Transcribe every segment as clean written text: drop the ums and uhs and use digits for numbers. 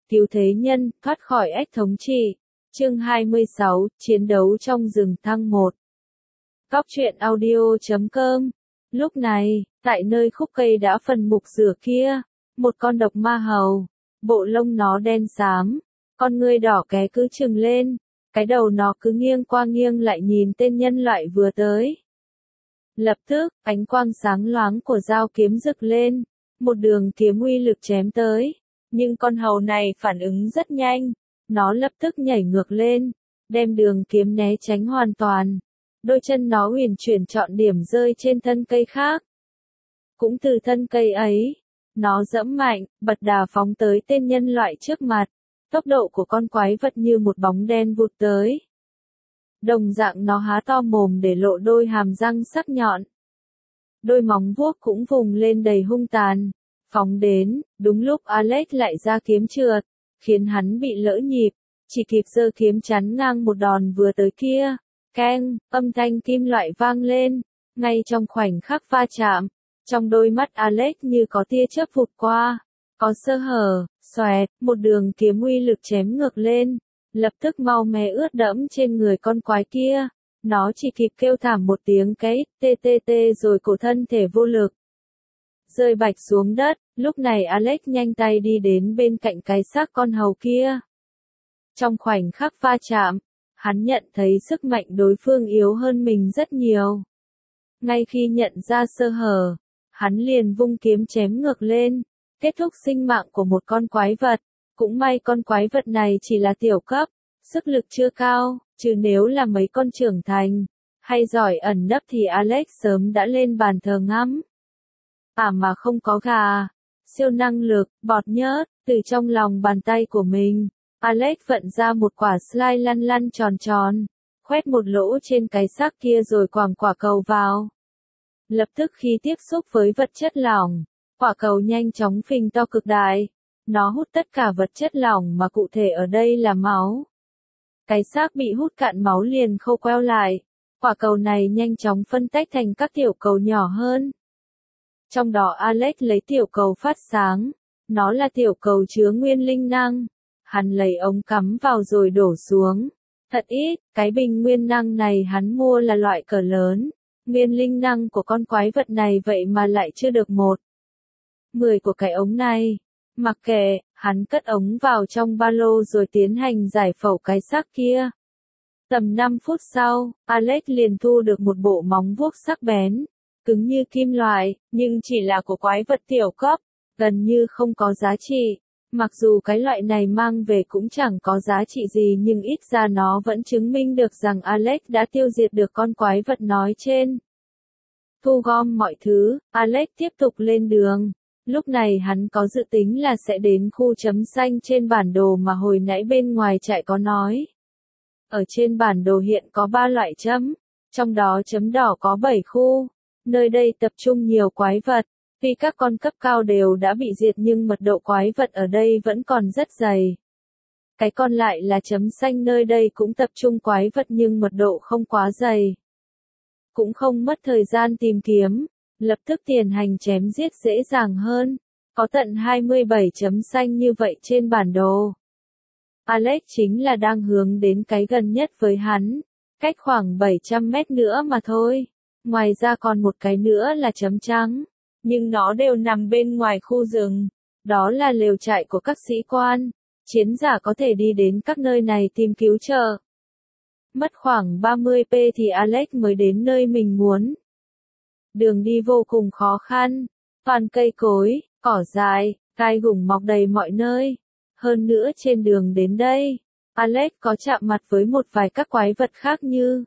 cứu thế nhân, thoát khỏi ách thống trị. Chương 26, Chiến đấu trong rừng thăng 1. Góc truyện audio.com. Lúc này, tại nơi khúc cây đã phần mục rửa kia, một con độc ma hầu, bộ lông nó đen xám, con ngươi đỏ ké cứ trừng lên, cái đầu nó cứ nghiêng qua nghiêng lại nhìn tên nhân loại vừa tới. Lập tức, ánh quang sáng loáng của dao kiếm rực lên, một đường kiếm uy lực chém tới, nhưng con hầu này phản ứng rất nhanh, nó lập tức nhảy ngược lên, đem đường kiếm né tránh hoàn toàn. Đôi chân nó huyền chuyển chọn điểm rơi trên thân cây khác. Cũng từ thân cây ấy, nó giẫm mạnh, bật đà phóng tới tên nhân loại trước mặt. Tốc độ của con quái vật như một bóng đen vụt tới. Đồng dạng nó há to mồm để lộ đôi hàm răng sắc nhọn. Đôi móng vuốt cũng vùng lên đầy hung tàn. Phóng đến, đúng lúc Alex lại ra kiếm trượt, khiến hắn bị lỡ nhịp, chỉ kịp giơ kiếm chắn ngang một đòn vừa tới kia. Keng, âm thanh kim loại vang lên, ngay trong khoảnh khắc va chạm, trong đôi mắt Alex như có tia chớp vụt qua, có sơ hở, xoẹt, một đường kiếm uy lực chém ngược lên, lập tức mau mé ướt đẫm trên người con quái kia, nó chỉ kịp kêu thảm một tiếng cái tê tê tê rồi cổ thân thể vô lực. Rơi bạch xuống đất, lúc này Alex nhanh tay đi đến bên cạnh cái xác con hầu kia. Trong khoảnh khắc va chạm, hắn nhận thấy sức mạnh đối phương yếu hơn mình rất nhiều. Ngay khi nhận ra sơ hở, hắn liền vung kiếm chém ngược lên, kết thúc sinh mạng của một con quái vật. Cũng may con quái vật này chỉ là tiểu cấp, sức lực chưa cao, chứ nếu là mấy con trưởng thành, hay giỏi ẩn nấp thì Alex sớm đã lên bàn thờ ngắm. Mà không có gà, siêu năng lực, bọt nhớt, từ trong lòng bàn tay của mình. Alex vận ra một quả slime lăn lăn tròn tròn, khoét một lỗ trên cái xác kia rồi quàng quả cầu vào. Lập tức khi tiếp xúc với vật chất lỏng, quả cầu nhanh chóng phình to cực đại. Nó hút tất cả vật chất lỏng mà cụ thể ở đây là máu. Cái xác bị hút cạn máu liền khô queo lại. Quả cầu này nhanh chóng phân tách thành các tiểu cầu nhỏ hơn. Trong đó Alex lấy tiểu cầu phát sáng. Nó là tiểu cầu chứa nguyên linh năng. Hắn lấy ống cắm vào rồi đổ xuống. Thật ít, cái bình nguyên năng này hắn mua là loại cỡ lớn. Nguyên linh năng của con quái vật này vậy mà lại chưa được 1/10 của cái ống này. Mặc kệ, hắn cất ống vào trong ba lô rồi tiến hành giải phẫu cái xác kia. Tầm 5 phút sau, Alex liền thu được một bộ móng vuốt sắc bén, cứng như kim loại, nhưng chỉ là của quái vật tiểu cấp, gần như không có giá trị. Mặc dù cái loại này mang về cũng chẳng có giá trị gì nhưng ít ra nó vẫn chứng minh được rằng Alex đã tiêu diệt được con quái vật nói trên. Thu gom mọi thứ, Alex tiếp tục lên đường. Lúc này hắn có dự tính là sẽ đến khu chấm xanh trên bản đồ mà hồi nãy bên ngoài trại có nói. Ở trên bản đồ hiện có 3 loại chấm, trong đó chấm đỏ có 7 khu. Nơi đây tập trung nhiều quái vật, tuy các con cấp cao đều đã bị diệt nhưng mật độ quái vật ở đây vẫn còn rất dày. Cái còn lại là chấm xanh, nơi đây cũng tập trung quái vật nhưng mật độ không quá dày. Cũng không mất thời gian tìm kiếm. Lập tức tiến hành chém giết dễ dàng hơn, có tận 27 chấm xanh như vậy trên bản đồ. Alex chính là đang hướng đến cái gần nhất với hắn, cách khoảng 700 mét nữa mà thôi. Ngoài ra còn một cái nữa là chấm trắng, nhưng nó đều nằm bên ngoài khu rừng. Đó là lều trại của các sĩ quan, chiến giả có thể đi đến các nơi này tìm cứu trợ. Mất khoảng 30 p thì Alex mới đến nơi mình muốn. Đường đi vô cùng khó khăn, toàn cây cối, cỏ dại, gai gủng mọc đầy mọi nơi. Hơn nữa trên đường đến đây, Alex có chạm mặt với một vài các quái vật khác như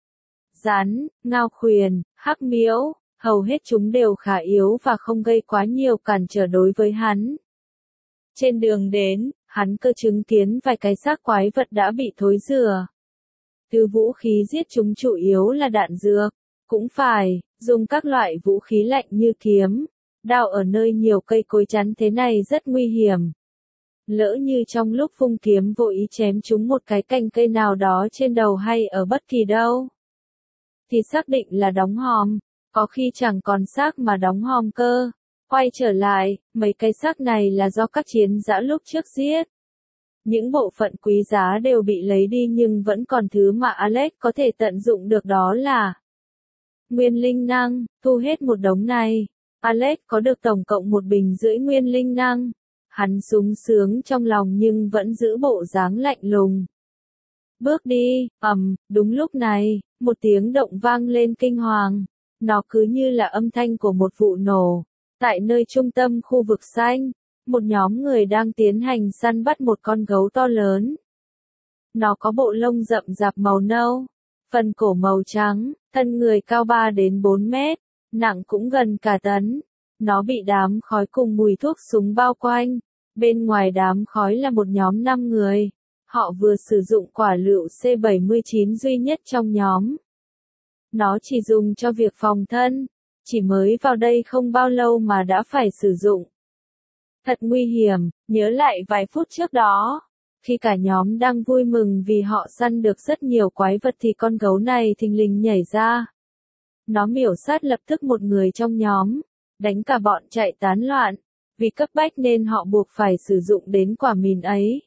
rắn, ngao khuyển, hắc miễu, hầu hết chúng đều khá yếu và không gây quá nhiều cản trở đối với hắn. Trên đường đến, hắn cơ chứng kiến vài cái xác quái vật đã bị thối rữa. Từ vũ khí giết chúng chủ yếu là đạn dược, cũng phải dùng các loại vũ khí lạnh như kiếm, đao ở nơi nhiều cây cối chắn thế này rất nguy hiểm. Lỡ như trong lúc vung kiếm vô ý chém chúng một cái cành cây nào đó trên đầu hay ở bất kỳ đâu, thì xác định là đóng hòm, có khi chẳng còn xác mà đóng hòm cơ. Quay trở lại, mấy cái xác này là do các chiến dã lúc trước giết, Những bộ phận quý giá đều bị lấy đi nhưng vẫn còn thứ mà Alex có thể tận dụng được, đó là nguyên linh năng. Thu hết một đống này, Alex có được tổng cộng 1,5 bình nguyên linh năng. Hắn sung sướng trong lòng nhưng vẫn giữ bộ dáng lạnh lùng. Bước đi, đúng lúc này, một tiếng động vang lên kinh hoàng. Nó cứ như là âm thanh của một vụ nổ. Tại nơi trung tâm khu vực xanh, một nhóm người đang tiến hành săn bắt một con gấu to lớn. Nó có bộ lông rậm rạp màu nâu, phần cổ màu trắng, thân người cao 3 đến 4 mét, nặng cũng gần cả tấn. Nó bị đám khói cùng mùi thuốc súng bao quanh. Bên ngoài đám khói là một nhóm 5 người. Họ vừa sử dụng quả lựu C79 duy nhất trong nhóm. Nó chỉ dùng cho việc phòng thân. Chỉ mới vào đây không bao lâu mà đã phải sử dụng. Thật nguy hiểm, nhớ lại vài phút trước đó. Khi cả nhóm đang vui mừng vì họ săn được rất nhiều quái vật thì con gấu này thình lình nhảy ra. Nó miểu sát lập tức một người trong nhóm, đánh cả bọn chạy tán loạn. Vì cấp bách nên họ buộc phải sử dụng đến quả mìn ấy.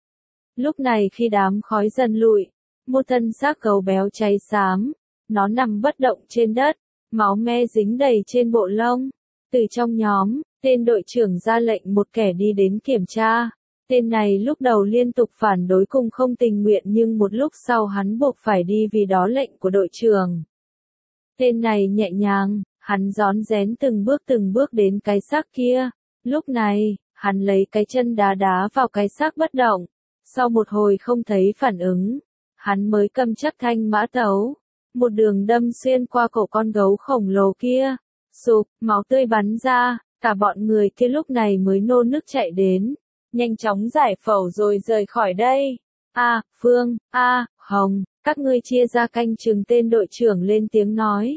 Lúc này khi đám khói dần lụi, một thân xác gấu béo cháy xám, nó nằm bất động trên đất, máu me dính đầy trên bộ lông. Từ trong nhóm, tên đội trưởng ra lệnh một kẻ đi đến kiểm tra. Tên này lúc đầu liên tục phản đối cùng không tình nguyện nhưng một lúc sau hắn buộc phải đi vì đó lệnh của đội trưởng. Tên này nhẹ nhàng, hắn rón rén từng bước đến cái xác kia. Lúc này, hắn lấy cái chân đá đá vào cái xác bất động. Sau một hồi không thấy phản ứng, hắn mới cầm chắc thanh mã tấu. Một đường đâm xuyên qua cổ con gấu khổng lồ kia. Sụp, máu tươi bắn ra, cả bọn người kia lúc này mới nô nức chạy đến. Nhanh chóng giải phẫu rồi rời khỏi đây. Phương, Hồng, các ngươi chia ra canh chừng, tên đội trưởng lên tiếng nói.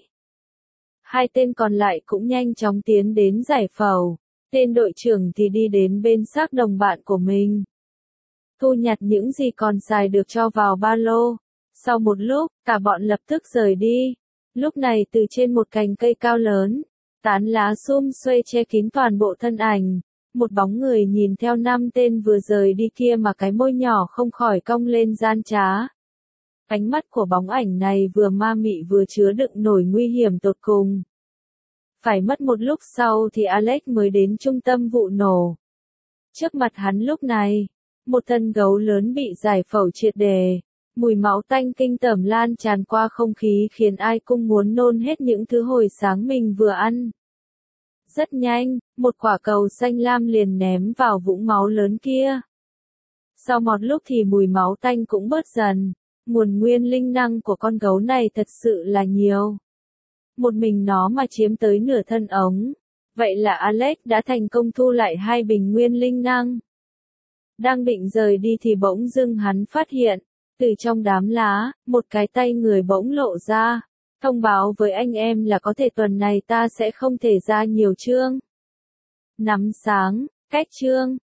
Hai tên còn lại cũng nhanh chóng tiến đến giải phẫu. Tên đội trưởng thì đi đến bên xác đồng bạn của mình. Thu nhặt những gì còn xài được cho vào ba lô. Sau một lúc, cả bọn lập tức rời đi. Lúc này từ trên một cành cây cao lớn, tán lá sum xuê che kín toàn bộ thân ảnh. Một bóng người nhìn theo 5 tên vừa rời đi kia mà cái môi nhỏ không khỏi cong lên gian trá. Ánh mắt của bóng ảnh này vừa ma mị vừa chứa đựng nổi nguy hiểm tột cùng. Phải mất một lúc sau thì Alex mới đến trung tâm vụ nổ. Trước mặt hắn lúc này, một thân gấu lớn bị giải phẫu triệt đề. Mùi máu tanh kinh tởm lan tràn qua không khí khiến ai cũng muốn nôn hết những thứ hồi sáng mình vừa ăn. Rất nhanh, một quả cầu xanh lam liền ném vào vũng máu lớn kia. Sau một lúc thì mùi máu tanh cũng bớt dần. Nguồn nguyên linh năng của con gấu này thật sự là nhiều. Một mình nó mà chiếm tới nửa thân ống. Vậy là Alex đã thành công thu lại 2 bình nguyên linh năng. Đang định rời đi thì bỗng dưng hắn phát hiện, từ trong đám lá, một cái tay người bỗng lộ ra. Thông báo với anh em là có thể tuần này ta sẽ không thể ra nhiều chương. Nắm sáng, cách chương.